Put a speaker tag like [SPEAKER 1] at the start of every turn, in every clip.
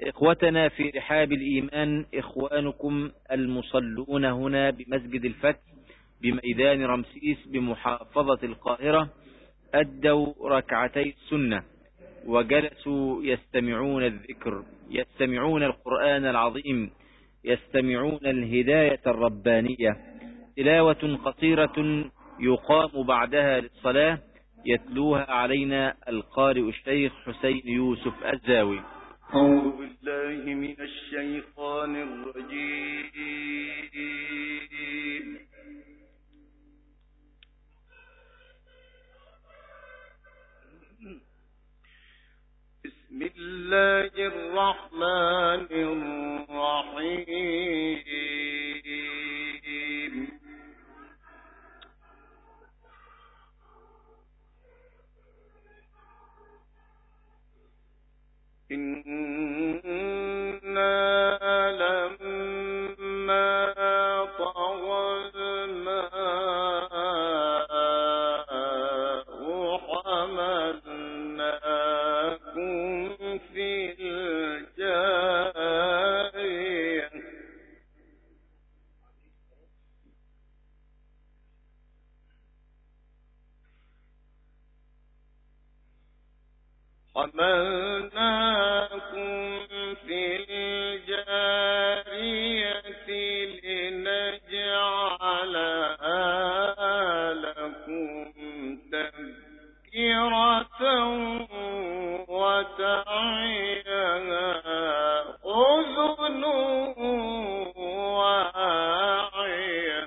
[SPEAKER 1] إخوتنا في رحاب الإيمان، إخوانكم المصلون هنا بمسجد الفتح بميدان رمسيس بمحافظة القاهرة أدوا ركعتي السنة وجلسوا يستمعون الذكر، يستمعون القرآن العظيم، يستمعون الهداية الربانية، تلاوة قصيرة يقام بعدها للصلاة يتلوها علينا القارئ الشيخ حسين يوسف الزاوي.
[SPEAKER 2] أعوذ بالله من الشيطان الرجيم. بسم الله الرحمن الرحيم. إنا لما طغى الماء حملناكم في الجارية لنجعلها لكم تذكرة وتعيها أذن واعية.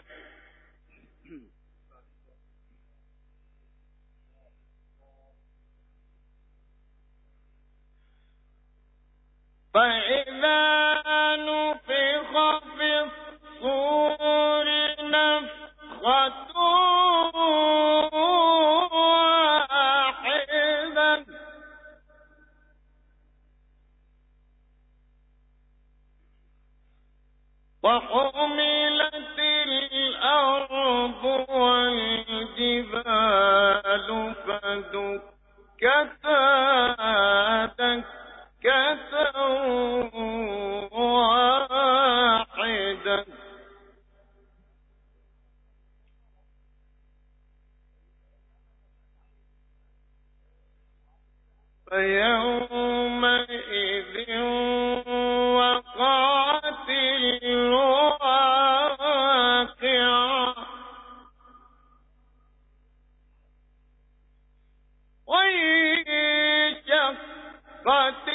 [SPEAKER 2] فإذا نفخ في الصور نفخة واحدة وحملت الأرض والجبال فدكتا دكة واحدة فيومئذ وقعت الواقعة وانشقت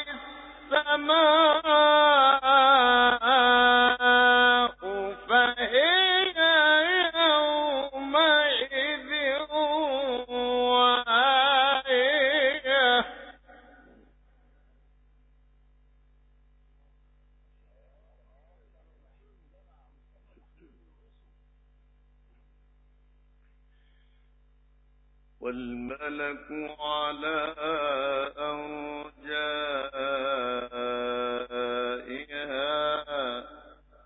[SPEAKER 2] السماء فهي يومئذ واهية. والملك على أرجائها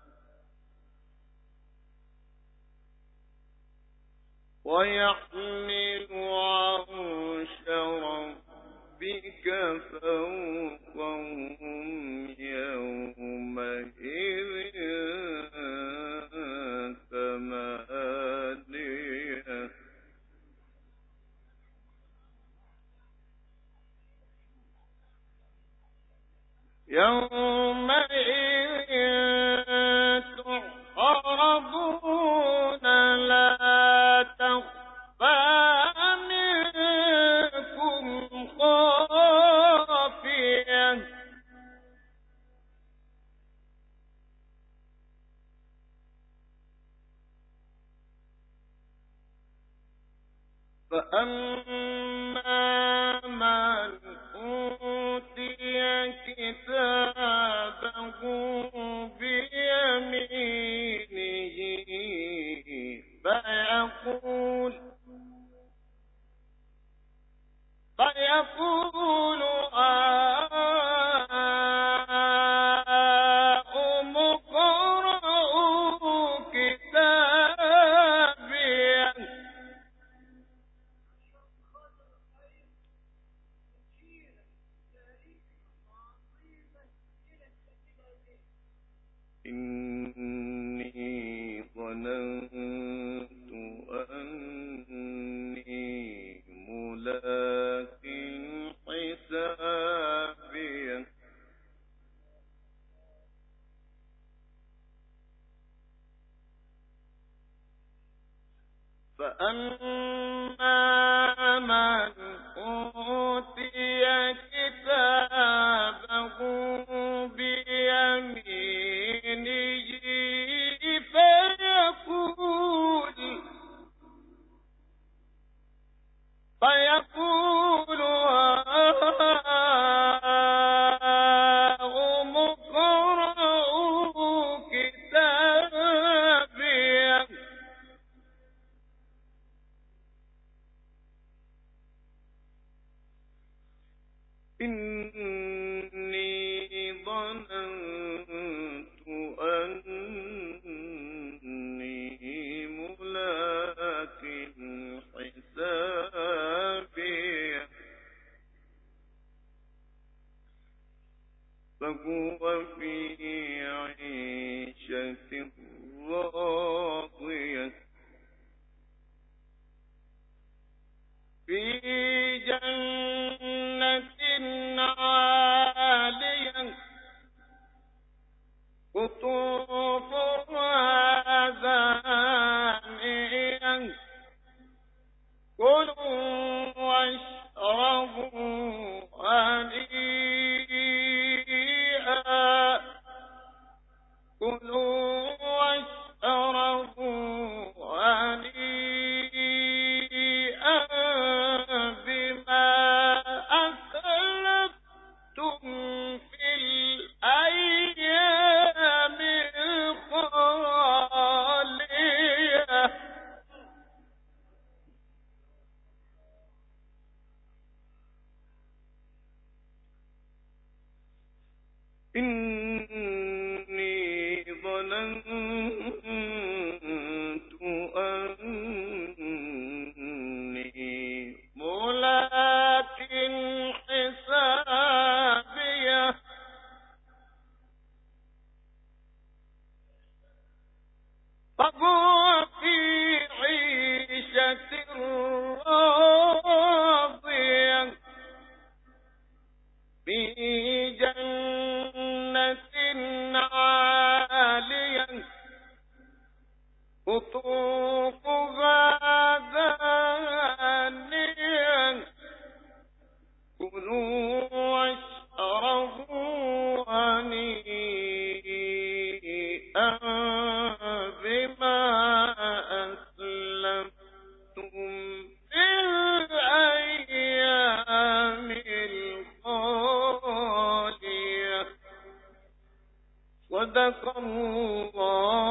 [SPEAKER 2] ويحمل عرش ربك فوقهم يومئذ ثمانية. يومئذ تعرضون لا تخفى منكم خافية فأما من أوتي كتابه بيمينه فيقول هاؤم اقرءوا كتابيه إني ظننت أني ملاق حسابيه فأما من أوتي كتابه بيمينه فيقول هاؤم اقرءوا كتابيه إني ظننت أني ملاق حسابيه فهو في عيشة راضية في جنة عالية قطوفها دانية كلوا واشربوا هنيئا كلوا واشربوا هنيئا بما أسلفتم في الأيام الخالية إني ظننت أني ملاق حسابيه فهو في عيشة راضية في جنة عالية قطوفها دانية كلوا واشربوا هنيئا بما أسلفتم في الأيام الخالية صدق الله